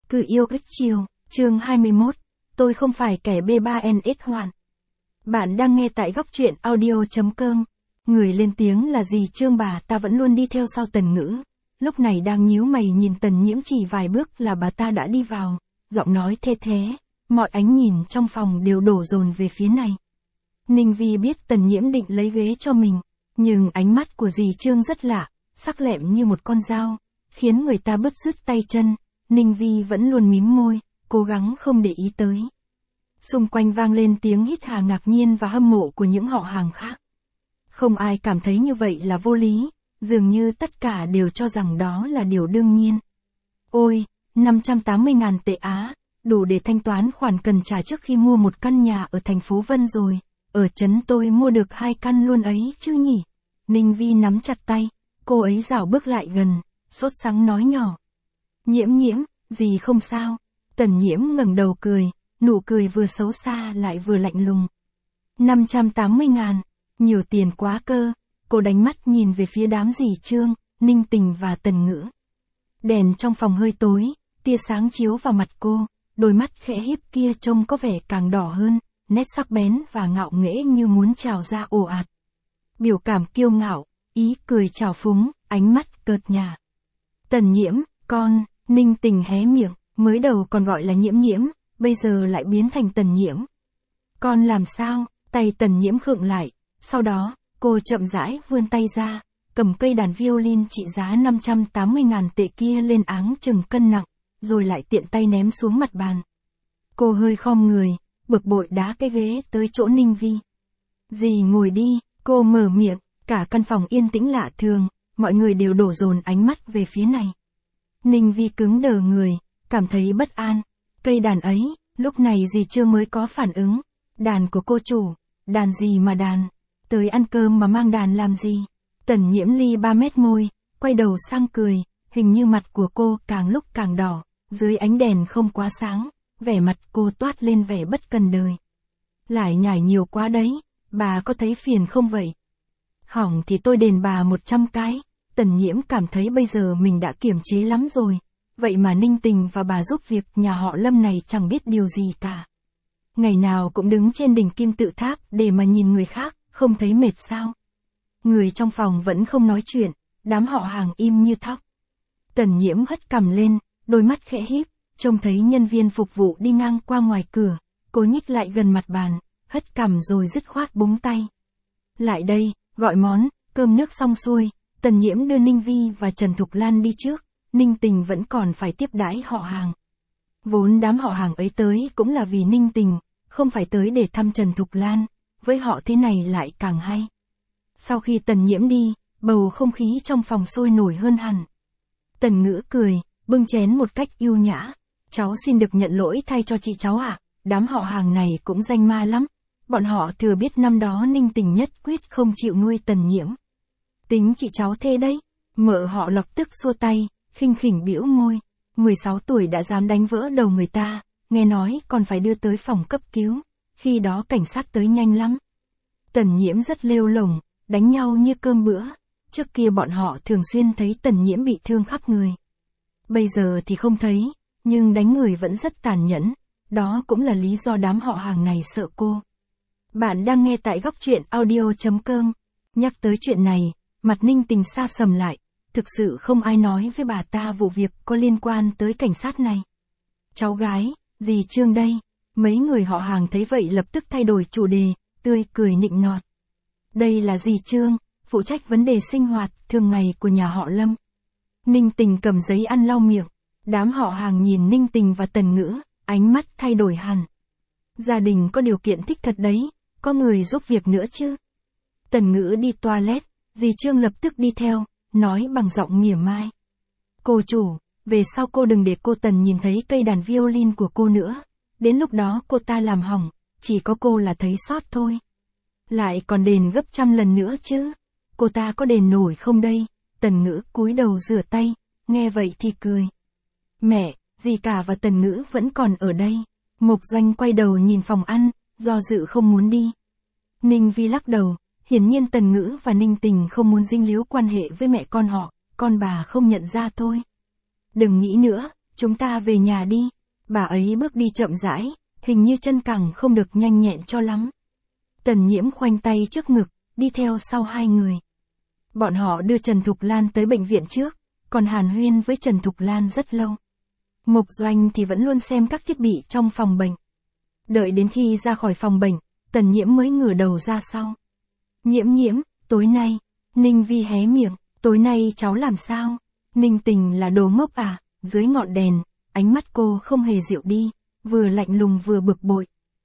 Cứ yêu ích chiều, chương 21, tôi không phải kẻ B3NS hoàn. Bạn đang nghe tại góc truyện audio.com. Người lên tiếng là dì Trương, bà ta vẫn luôn đi theo sau Tần Ngữ. Lúc này đang nhíu mày nhìn Tần Nhiễm, chỉ vài bước là bà ta đã đi vào, giọng nói thê thế, mọi ánh nhìn trong phòng đều đổ dồn về phía này. Ninh Vi biết Tần Nhiễm định lấy ghế cho mình, nhưng ánh mắt của dì Trương rất lạ, sắc lẹm như một con dao, khiến người ta bứt rứt tay chân. Ninh Vi vẫn luôn mím môi, cố gắng không để ý tới. Xung quanh vang lên tiếng hít hà ngạc nhiên và hâm mộ của những họ hàng khác. Không ai cảm thấy như vậy là vô lý, dường như tất cả đều cho rằng đó là điều đương nhiên. Ôi, 580.000 tệ Á, đủ để thanh toán khoản cần trả trước khi mua một căn nhà ở thành phố Vân rồi, ở trấn tôi mua được 2 căn luôn ấy chứ nhỉ. Ninh Vi nắm chặt tay, cô ấy rảo bước lại gần, sốt sắng nói nhỏ. Nhiễm Nhiễm, gì không sao. Tần Nhiễm ngẩng đầu cười, nụ cười vừa xấu xa lại vừa lạnh lùng. 580.000, nhiều tiền quá cơ. Cô đánh mắt nhìn về phía đám dì Trương, Ninh Tình và Tần Ngữ. Đèn trong phòng hơi tối, tia sáng chiếu vào mặt cô, đôi mắt khẽ híp kia trông có vẻ càng đỏ hơn, nét sắc bén và ngạo nghễ như muốn trào ra ồ ạt. Biểu cảm kiêu ngạo, ý cười trào phúng, ánh mắt cợt nhả. Tần Nhiễm, con. Ninh Tình hé miệng, mới đầu còn gọi là Nhiễm Nhiễm, bây giờ lại biến thành Tần Nhiễm. Con làm sao? Tay Tần Nhiễm khựng lại, sau đó, cô chậm rãi vươn tay ra, cầm cây đàn violin trị giá 580.000 tệ kia lên áng chừng cân nặng, rồi lại tiện tay ném xuống mặt bàn. Cô hơi khom người, bực bội đá cái ghế tới chỗ Ninh Vi. Dì ngồi đi, cô mở miệng, cả căn phòng yên tĩnh lạ thường, mọi người đều đổ dồn ánh mắt về phía này. Ninh Vi cứng đờ người, cảm thấy bất an. Cây đàn ấy, lúc này dì Trương mới có phản ứng. Đàn của cô chủ, đàn gì mà đàn, tới ăn cơm mà mang đàn làm gì. Tần Nhiễm ly 3 mét môi, quay đầu sang cười, hình như mặt của cô càng lúc càng đỏ, dưới ánh đèn không quá sáng, vẻ mặt cô toát lên vẻ bất cần đời. Lại nhảy nhiều quá đấy, bà có thấy phiền không vậy? Hỏng thì tôi đền bà 100 cái. Tần Nhiễm cảm thấy bây giờ mình đã kiềm chế lắm rồi, vậy mà Ninh Tình và bà giúp việc nhà họ Lâm này chẳng biết điều gì cả. Ngày nào cũng đứng trên đỉnh kim tự tháp để mà nhìn người khác, không thấy mệt sao? Người trong phòng vẫn không nói chuyện, đám họ hàng im như thóc. Tần Nhiễm hất cằm lên, đôi mắt khẽ híp, trông thấy nhân viên phục vụ đi ngang qua ngoài cửa, cô nhích lại gần mặt bàn, hất cằm rồi dứt khoát búng tay. Lại đây, gọi món, cơm nước xong xuôi. Tần Nhiễm đưa Ninh Vi và Trần Thục Lan đi trước, Ninh Tình vẫn còn phải tiếp đãi họ hàng. Vốn đám họ hàng ấy tới cũng là vì Ninh Tình, không phải tới để thăm Trần Thục Lan, với họ thế này lại càng hay. Sau khi Tần Nhiễm đi, bầu không khí trong phòng sôi nổi hơn hẳn. Tần Ngữ cười, bưng chén một cách yêu nhã. Cháu xin được nhận lỗi thay cho chị cháu ạ. Đám họ hàng này cũng danh ma lắm. Bọn họ thừa biết năm đó Ninh Tình nhất quyết không chịu nuôi Tần Nhiễm. Tính chị cháu thê đấy. Mợ họ lập tức xua tay, khinh khỉnh bĩu môi. 16 tuổi đã dám đánh vỡ đầu người ta, nghe nói còn phải đưa tới phòng cấp cứu. Khi đó cảnh sát tới nhanh lắm. Tần Nhiễm rất lêu lổng, đánh nhau như cơm bữa. Trước kia bọn họ thường xuyên thấy Tần Nhiễm bị thương khắp người. Bây giờ thì không thấy, nhưng đánh người vẫn rất tàn nhẫn. Đó cũng là lý do đám họ hàng này sợ cô. Bạn đang nghe tại góc truyện audio.com. Nhắc tới chuyện này, mặt Ninh Tình xa sầm lại, thực sự không ai nói với bà ta vụ việc có liên quan tới cảnh sát này. Cháu gái, dì Trương đây. Mấy người họ hàng thấy vậy lập tức thay đổi chủ đề, tươi cười nịnh nọt. Đây là dì Trương, phụ trách vấn đề sinh hoạt thường ngày của nhà họ Lâm. Ninh Tình cầm giấy ăn lau miệng, đám họ hàng nhìn Ninh Tình và Tần Ngữ, ánh mắt thay đổi hẳn. Gia đình có điều kiện thích thật đấy, có người giúp việc nữa chứ. Tần Ngữ đi toilet. Dì Trương lập tức đi theo, nói bằng giọng mỉa mai. Cô chủ, về sau cô đừng để cô Tần nhìn thấy cây đàn violin của cô nữa. Đến lúc đó cô ta làm hỏng, chỉ có cô là thấy sót thôi. Lại còn đền gấp 100 lần nữa chứ. Cô ta có đền nổi không đây? Tần Ngữ cúi đầu rửa tay, nghe vậy thì cười. Mẹ, dì cả và Tần Ngữ vẫn còn ở đây. Mộc Doanh quay đầu nhìn phòng ăn, do dự không muốn đi. Ninh Vi lắc đầu. Hiển nhiên Tần Ngữ và Ninh Tình không muốn dính líu quan hệ với mẹ con họ, con bà không nhận ra thôi. Đừng nghĩ nữa, chúng ta về nhà đi. Bà ấy bước đi chậm rãi, hình như chân cẳng không được nhanh nhẹn cho lắm. Tần Nhiễm khoanh tay trước ngực, đi theo sau hai người. Bọn họ đưa Trần Thục Lan tới bệnh viện trước, còn hàn huyên với Trần Thục Lan rất lâu. Mục Doanh thì vẫn luôn xem các thiết bị trong phòng bệnh. Đợi đến khi ra khỏi phòng bệnh, Tần Nhiễm mới ngửa đầu ra sau. Nhiễm, tối nay, Ninh Vi hé miệng, tối nay cháu làm sao? Ninh Tình là đồ ngốc à? Dưới ngọn đèn, ánh mắt cô không hề dịu đi, vừa lạnh lùng vừa bực bội.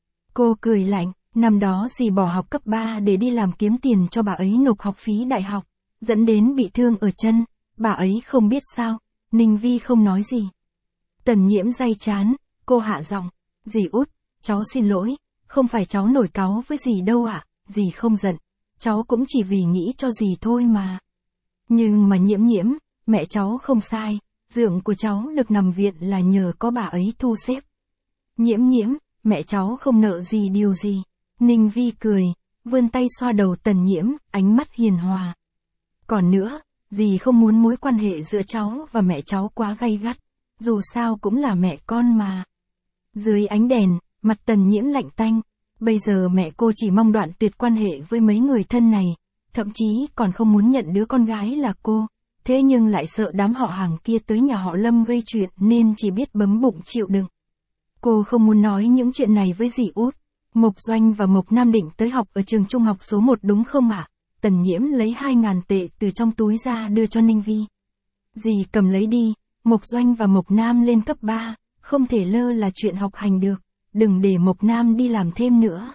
Cô cười lạnh, năm đó dì bỏ học cấp 3 để đi làm kiếm tiền cho bà ấy nộp học phí đại học, dẫn đến bị thương ở chân, bà ấy không biết sao. Ninh Vi không nói gì. Tần Nhiễm day chán, cô hạ giọng, dì út, cháu xin lỗi, không phải cháu nổi cáu với dì đâu ạ, dì không giận, cháu cũng chỉ vì nghĩ cho dì thôi mà. Nhưng mà Nhiễm, mẹ cháu không sai, dượng của cháu được nằm viện là nhờ có bà ấy thu xếp. Nhiễm, mẹ cháu không nợ gì điều gì. Ninh Vi cười, vươn tay xoa đầu Tần Nhiễm, ánh mắt hiền hòa. Còn nữa, dì không muốn mối quan hệ giữa cháu và mẹ cháu quá gay gắt, dù sao cũng là mẹ con mà. Dưới ánh đèn, mặt Tần Nhiễm lạnh tanh, bây giờ mẹ cô chỉ mong đoạn tuyệt quan hệ với mấy người thân này, thậm chí còn không muốn nhận đứa con gái là cô, thế nhưng lại sợ đám họ hàng kia tới nhà họ Lâm gây chuyện nên chỉ biết bấm bụng chịu đựng. Cô không muốn nói những chuyện này với dì út. Mục Doanh và Mục Nam định tới học ở trường trung học số 1 đúng không ạ? Tần Nhiễm lấy 2.000 tệ từ trong túi ra đưa cho Ninh Vi. Dì cầm lấy đi, Mục Doanh và Mục Nam lên cấp 3, không thể lơ là chuyện học hành được, đừng để Mục Nam đi làm thêm nữa.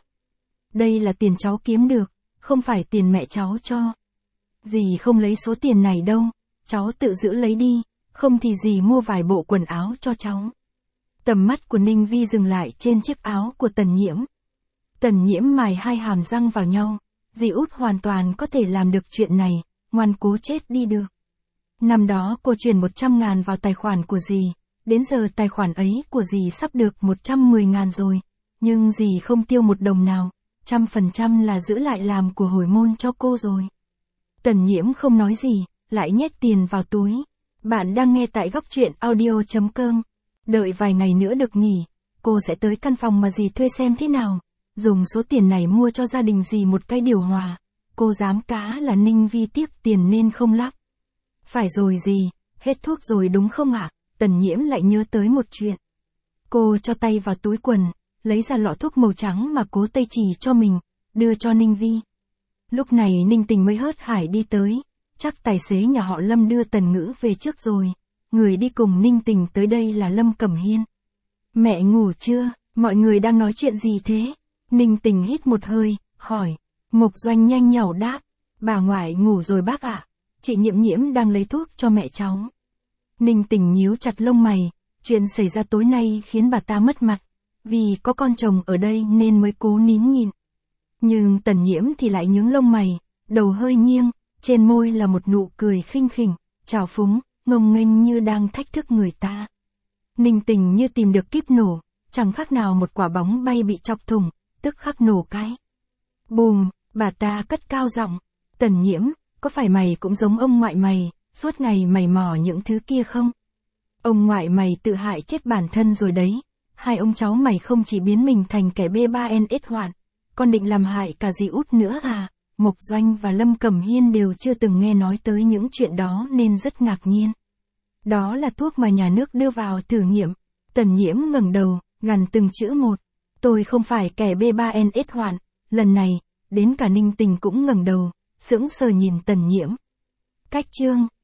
Đây là tiền cháu kiếm được, không phải tiền mẹ cháu cho. Dì không lấy số tiền này đâu, cháu tự giữ lấy đi, không thì dì mua vài bộ quần áo cho cháu. Tầm mắt của Ninh Vi dừng lại trên chiếc áo của Tần Nhiễm. Tần Nhiễm mài hai hàm răng vào nhau, dì út hoàn toàn có thể làm được chuyện này, ngoan cố chết đi được. Năm đó cô chuyển 100.000 vào tài khoản của dì, đến giờ tài khoản ấy của dì sắp được 110.000 rồi, nhưng dì không tiêu một đồng nào, 100% là giữ lại làm của hồi môn cho cô rồi. Tần Nhiễm không nói gì, lại nhét tiền vào túi. Bạn đang nghe tại góc truyện audio.com. Đợi vài ngày nữa được nghỉ, cô sẽ tới căn phòng mà dì thuê xem thế nào, dùng số tiền này mua cho gia đình dì một cái điều hòa. Cô dám cá là Ninh Vi tiếc tiền nên không lắp. Phải rồi dì, hết thuốc rồi đúng không ạ? Tần Nhiễm lại nhớ tới một chuyện. Cô cho tay vào túi quần, lấy ra lọ thuốc màu trắng mà Cố Tây chỉ cho mình, đưa cho Ninh Vi. Lúc này Ninh Tình mới hớt hải đi tới, chắc tài xế nhà họ Lâm đưa Tần Ngữ về trước rồi. Người đi cùng Ninh Tình tới đây là Lâm Cẩm Hiên. Mẹ ngủ chưa? Mọi người đang nói chuyện gì thế? Ninh Tình hít một hơi, hỏi. Mục Doanh nhanh nhảu đáp. Bà ngoại ngủ rồi bác ạ. Chị Nhiễm đang lấy thuốc cho mẹ cháu. Ninh Tình nhíu chặt lông mày. Chuyện xảy ra tối nay khiến bà ta mất mặt. Vì có con chồng ở đây nên mới cố nín nhịn. Nhưng Tần Nhiễm thì lại nhướng lông mày, đầu hơi nghiêng, trên môi là một nụ cười khinh khỉnh, trào phúng, ngông nghênh như đang thách thức người ta. Ninh Tình như tìm được kíp nổ, chẳng khác nào một quả bóng bay bị chọc thủng, tức khắc nổ cái. Bùm, bà ta cất cao giọng, Tần Nhiễm, có phải mày cũng giống ông ngoại mày, suốt ngày mày mò những thứ kia không? Ông ngoại mày tự hại chết bản thân rồi đấy, hai ông cháu mày không chỉ biến mình thành kẻ B3NS hoạn, còn định làm hại cả dì út nữa à? Mục Doanh và Lâm Cẩm Hiên đều chưa từng nghe nói tới những chuyện đó nên rất ngạc nhiên. Đó là thuốc mà nhà nước đưa vào thử nghiệm. Tần Nhiễm ngẩng đầu, gằn từng chữ một. Tôi không phải kẻ B3NS hoạn. Lần này, đến cả Ninh Tình cũng ngẩng đầu, sững sờ nhìn Tần Nhiễm. Cách chương